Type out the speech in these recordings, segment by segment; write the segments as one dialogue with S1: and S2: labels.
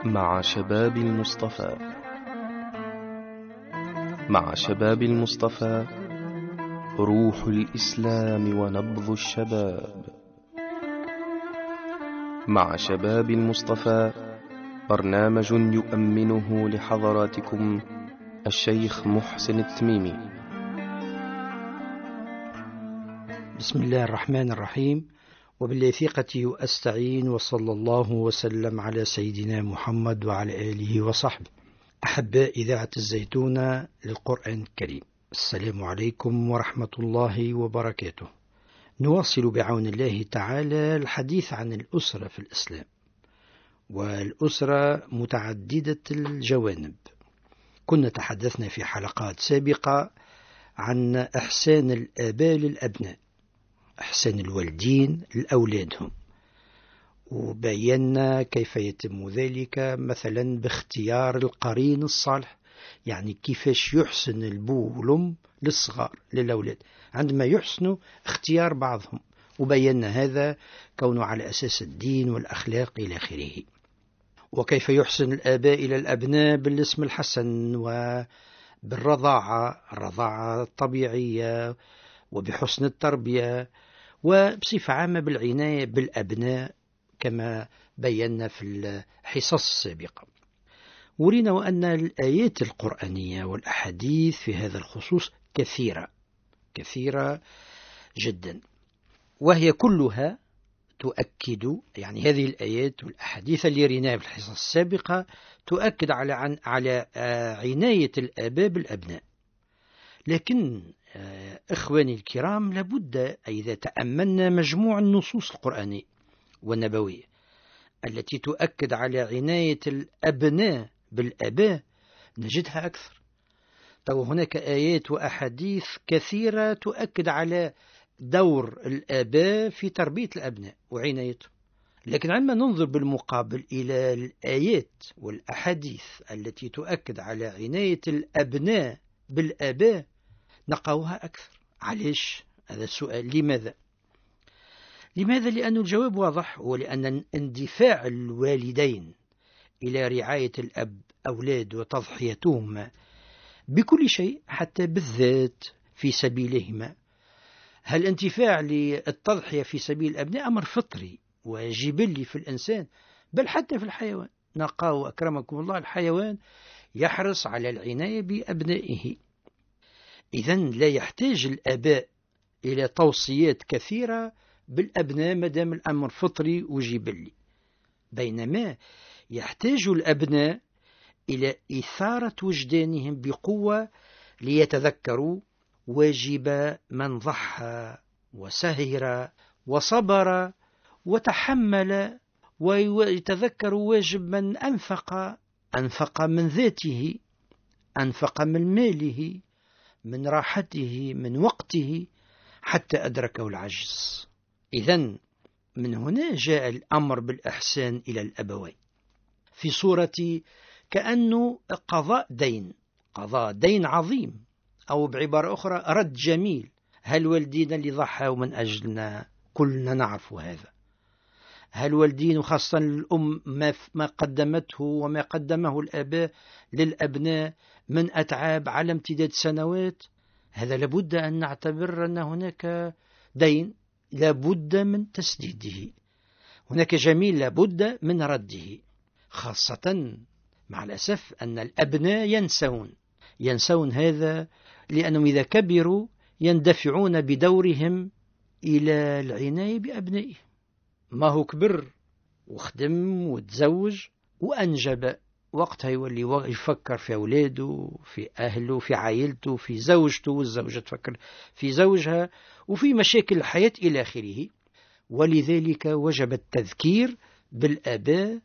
S1: مع شباب المصطفى. مع شباب المصطفى، روح الإسلام ونبض الشباب. مع شباب المصطفى، برنامج يؤمنه لحضراتكم الشيخ محسن التميمي.
S2: بسم الله الرحمن الرحيم، وبالله ثقتي أستعين، وصلى الله وسلم على سيدنا محمد وعلى آله وصحبه. أحباء إذاعة الزيتونة للقرآن الكريم، السلام عليكم ورحمة الله وبركاته. نواصل بعون الله تعالى الحديث عن الأسرة في الإسلام، والأسرة متعددة الجوانب. كنا تحدثنا في حلقات سابقة عن إحسان الآباء للأبناء، إحسان الوالدين لأولادهم، وبينا كيف يتم ذلك مثلا باختيار القرين الصالح، يعني كيفاش يحسن البو والأم للصغار للأولاد عندما يحسنوا اختيار بعضهم، وبينا هذا كونه على أساس الدين والأخلاق إلى آخره. وكيف يحسن الآباء إلى الأبناء بالاسم الحسن وبالرضاعة، الرضاعة الطبيعية، وبحسن التربية، وبصفة عامة بالعناية بالأبناء كما بينا في الحصص السابقة. ورينا وأن الآيات القرآنية والأحاديث في هذا الخصوص كثيرة جدا، وهي كلها تؤكد، يعني هذه الآيات والأحاديث اللي ريناها في الحصص السابقة تؤكد على عناية الآباء بالأبناء. لكن إخواني الكرام، لابد إذا تأملنا مجموع النصوص القرآنية والنبوية التي تؤكد على عناية الأبناء بالآباء نجدها أكثر. هناك آيات وأحاديث كثيرة تؤكد على دور الآباء في تربية الأبناء وعنايتهم. لكن عندما ننظر بالمقابل إلى الآيات والأحاديث التي تؤكد على عناية الأبناء بالآباء نقاوها أكثر. علاش؟ هذا السؤال. لماذا؟ لأن الجواب واضح، هو لأن اندفاع الوالدين إلى رعاية الأب أولاد وتضحيتهم بكل شيء حتى بالذات في سبيلهما. هالانتفاع للتضحية في سبيل الأبناء أمر فطري وجبلي في الإنسان، بل حتى في الحيوان. نقاو أكرمكم الله الحيوان يحرص على العناية بأبنائه. إذن لا يحتاج الآباء إلى توصيات كثيرة بالأبناء مدام الأمر فطري وجبلي، بينما يحتاج الأبناء إلى إثارة وجدانهم بقوة ليتذكروا واجب من ضحى وسهر وصبر وتحمل، ويتذكروا واجب من أنفق من ذاته، أنفق من ماله، من راحته، من وقته، حتى أدركه العجز. إذن من هنا جاء الأمر بالإحسان إلى الأبوين في صورة كأنه قضاء دين عظيم، أو بعبارة أخرى رد جميل. هل والدينا اللي ضحوا من أجلنا كلنا نعرف هذا؟ هل والدين وخاصة الأم ما قدمته وما قدمه الآباء للأبناء من أتعاب على امتداد سنوات، هذا لابد أن نعتبر أن هناك دين لابد من تسديده، هناك جميل لابد من رده، خاصة مع الأسف أن الأبناء ينسون هذا، لأنهم إذا كبروا يندفعون بدورهم إلى العناية بأبنائهم. ما هو كبر وخدم وتزوج وأنجب، وقتها يولي يفكر في أولاده، في أهله، في عائلته، في زوجته، والزوجة تفكر في زوجها، وفي مشاكل الحياة إلى آخره. ولذلك وجب التذكير بالآباء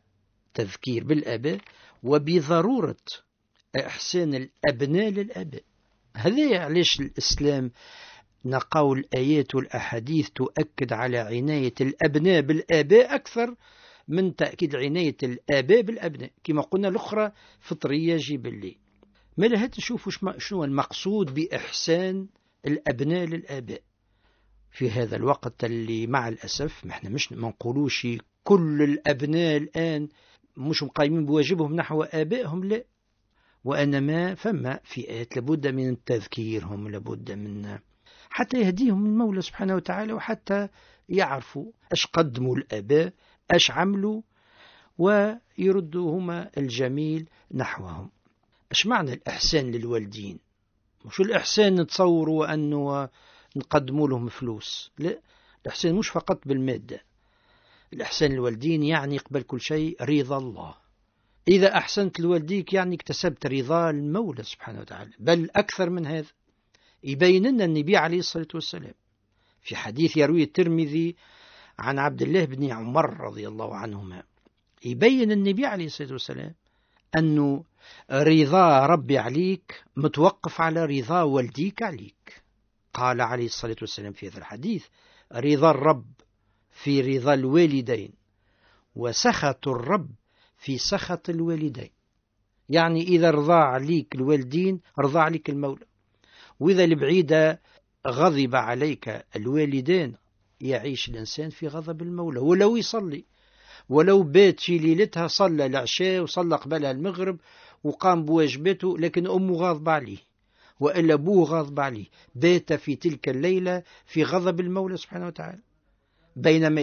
S2: وبضرورة إحسان الأبناء للآباء. هذا علاش الإسلام نقاو الآيات والأحاديث تؤكد على عناية الأبناء بالآباء أكثر من تأكيد عناية الآباء بالأبناء. كما قلنا الأخرى فطرية جبلية. ما لها تشوفوا شنو المقصود بإحسان الأبناء للآباء في هذا الوقت اللي مع الأسف ما نقولوش كل الأبناء الآن مش قايمين بواجبهم نحو آبائهم، لا، وإنما فما فئات لابد من تذكيرهم، لابد من حتى يهديهم المولى سبحانه وتعالى، وحتى يعرفوا اش قدموا الآباء، اش عملوا، ويردوا هما الجميل نحوهم. اش معنى الإحسان للوالدين؟ مش الإحسان نتصوروا أنه نقدموا لهم فلوس، لا، الإحسان مش فقط بالمادة. الإحسان للوالدين يعني قبل كل شيء رضا الله. إذا أحسنت لوالديك يعني اكتسبت رضا المولى سبحانه وتعالى، بل أكثر من هذا. يبين لنا النبي عليه الصلاة والسلام في حديث يروي الترمذي عن عبد الله بن عمر رضي الله عنهما، يبين النبي عليه الصلاة والسلام أنه رضا ربي عليك متوقف على رضا والديك عليك. قال عليه الصلاة والسلام في هذا الحديث: رضا الرب في رضا الوالدين، وسخط الرب في سخط الوالدين. يعني إذا رضى عليك الوالدين رضى عليك المولى، وإذا البعيدة غضب عليك الوالدين يعيش الإنسان في غضب المولى. ولو يصلي، ولو بات في ليلتها صلى العشاء وصلى قبلها المغرب وقام بواجباته، لكن أمه غاضب عليه وإلا أبوه غاضب عليه، بات في تلك الليلة في غضب المولى سبحانه وتعالى. بينما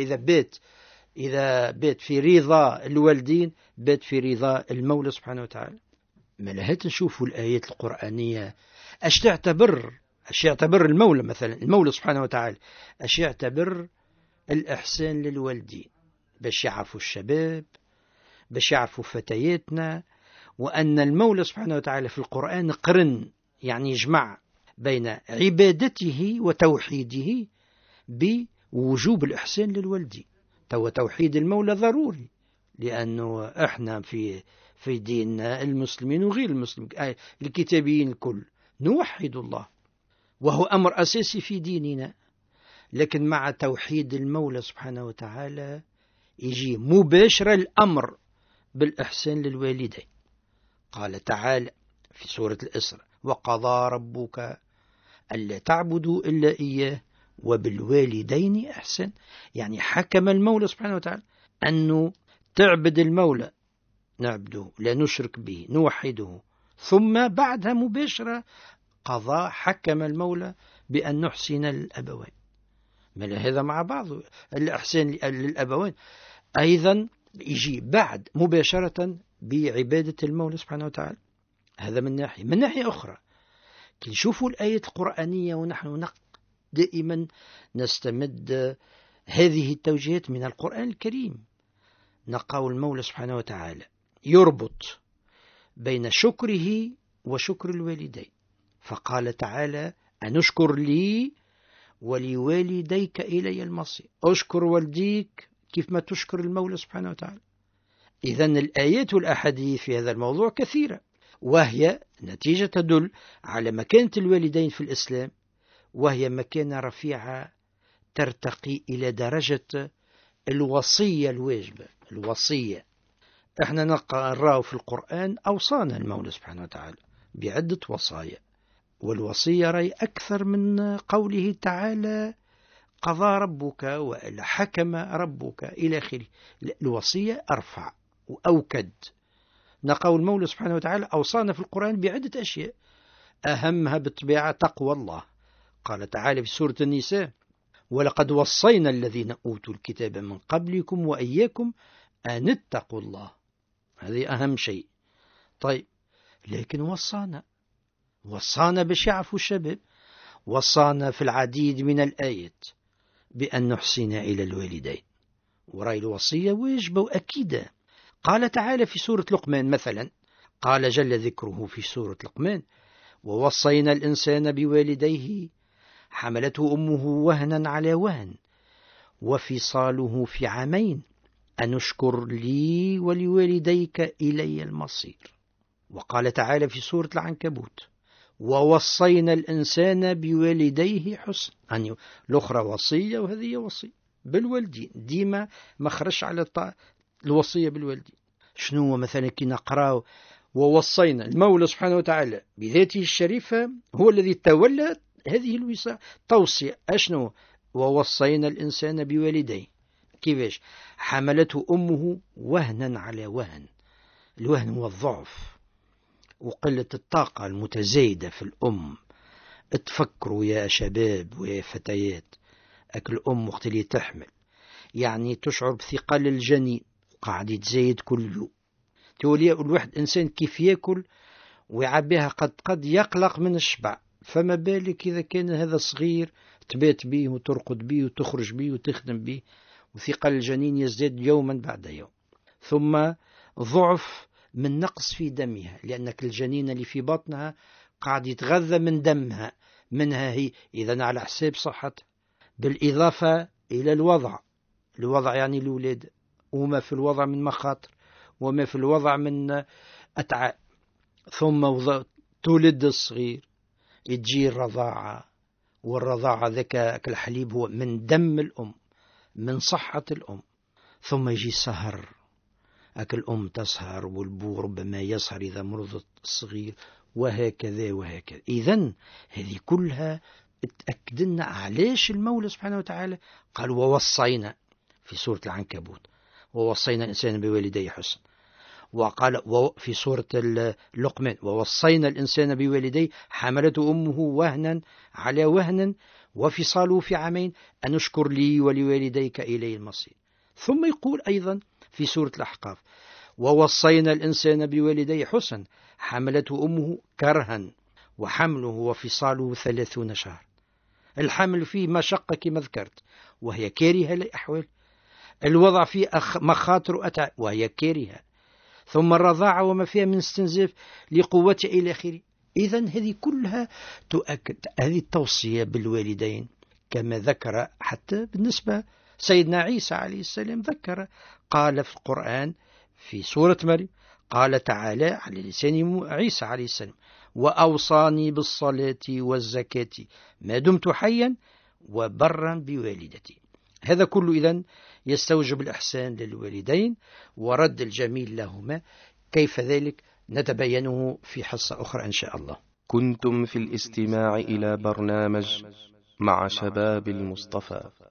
S2: إذا بات في رضا الوالدين بات في رضا المولى سبحانه وتعالى. ما لهات نشوفوا الآيات القرآنية أش يعتبر المولى، مثلا المولى سبحانه وتعالى أش يعتبر الإحسان للوالدين، باش يعرفوا الشباب، باش يعرفوا فتياتنا، وأن المولى سبحانه وتعالى في القرآن قرن، يعني يجمع بين عبادته وتوحيده بوجوب الإحسان للوالدين. توحيد المولى ضروري، لأنه إحنا في ديننا المسلمين وغير المسلمين الكتابيين الكل نوحد الله، وهو أمر أساسي في ديننا. لكن مع توحيد المولى سبحانه وتعالى يجي مباشرة الأمر بالإحسان للوالدين. قال تعالى في سورة الإسراء: وقضى ربك ألا تعبدوا إلا إياه وبالوالدين إحسان. يعني حكم المولى سبحانه وتعالى أنه تعبد المولى، نعبده لا نشرك به، نوحده، ثم بعدها مباشرة حكم المولى بأن نحسن الأبوين. ما هذا مع بعض الإحسان للأبوين أيضا يجي بعد مباشرة بعبادة المولى سبحانه وتعالى. هذا من ناحية. من ناحية أخرى كي نشوفوا الآية القرآنية ونحن دائما نستمد هذه التوجيهات من القرآن الكريم، نلقى المولى سبحانه وتعالى يربط بين شكره وشكر الوالدين، فقال تعالى: أن اشكر لي ولوالديك إلي المصير. أشكر والديك كيف ما تشكر المولى سبحانه وتعالى. إذن الآيات والأحاديث في هذا الموضوع كثيرة، وهي نتيجة تدل على مكانة الوالدين في الإسلام، وهي مكانة رفيعة ترتقي إلى درجة الوصية الواجبة. الوصية احنا نقرأ في القرآن أوصانا المولى سبحانه وتعالى بعدة وصايا، والوصية رأي أكثر من قوله تعالى: قضى ربك وإلا حكم ربك إلى آخره. الوصية أرفع وأوكد. نقول المولى سبحانه وتعالى أوصانا في القرآن بعدة أشياء، أهمها بالطبيعة تقوى الله. قال تعالى في سورة النساء: ولقد وصينا الذين أوتوا الكتاب من قبلكم وإياكم أن اتقوا الله. هذه أهم شيء. طيب، لكن وصانا باش يعرفوا الشباب، وصانا في العديد من الآيات بأن نحسن إلى الوالدين، ورأي الوصية واجبة وأكيدة. قال تعالى في سورة لقمان مثلا، قال جل ذكره في سورة لقمان: ووصينا الإنسان بوالديه حملته أمه وهنا على وهن وفصاله في عامين أن اشكر لي ولوالديك إلي المصير. وقال تعالى في سورة العنكبوت: ووصينا الإنسان بوالديه حسن. يعني الأخرى وصية وهذه وصية بالوالدين، ديما ما خرج على الوصية بالوالدين. شنو مثلا كي نقرأ ووصينا، المولى سبحانه وتعالى بذاته الشريفة هو الذي تولى هذه التوصية. أشنو؟ ووصينا الإنسان بوالديه، كيفاش؟ حملته أمه وهنا على وهن. الوهن هو الضعف وقلة الطاقة المتزايدة في الأم. تفكروا يا شباب ويا فتيات، أكل الأم وقت اللي تحمل يعني تشعر بثقل الجنين قاعد يتزايد كل يوم. تولي الواحد إنسان كيف يأكل ويعبيها قد يقلق من الشبع، فما بالك إذا كان هذا صغير تبات به وترقد به وتخرج به وتخدم به، وثقل الجنين يزداد يوما بعد يوم. ثم ضعف من نقص في دمها، لأنك الجنين اللي في بطنها قاعد يتغذى من دمها، منها هي، إذا على حساب صحتها. بالإضافة إلى الوضع يعني الولادة، وما في الوضع من مخاطر وما في الوضع من أتعاب. ثم تولد الصغير، تجي الرضاعة، والرضاعة ذاك الحليب هو من دم الأم، من صحة الأم. ثم يجي السهر، الأم تسهر والبو ربما يسهر إذا مرضت الصغير، وهكذا وهكذا. إذن هذه كلها تأكدنا علاش المولى سبحانه وتعالى قال ووصينا في سورة العنكبوت، ووصينا الإنسان بوالديه حسن. وقال في سورة اللقمان ووصينا الإنسان بوالديه حملته أمه وهنا على وهن وفصاله في عامين أن اشكر لي ولوالديك إلي المصير. ثم يقول أيضا في سورة الأحقاف ووصينا الإنسان بوالديه حسن حملته أمه كرها وحمله وفصاله 30 شهر. الحمل فيه مشقة كما ذكرت وهي كارهة للأحوال، الوضع فيه مخاطر وهي كارهة، ثم الرضاعة وما فيها من استنزاف لقوة إلى آخره. إذن هذه كلها تؤكد هذه التوصية بالوالدين، كما ذكر حتى بالنسبة سيدنا عيسى عليه السلام، ذكر قال في القرآن في سورة مريم قال تعالى على لسان عيسى عليه السلام وأوصاني بالصلاة والزكاة ما دمت حيا وبرا بوالدتي. هذا كله إذن يستوجب الإحسان للوالدين ورد الجميل لهما. كيف ذلك نتبينه في حصة أخرى إن شاء الله.
S1: كنتم في الاستماع إلى برنامج مع شباب المصطفى.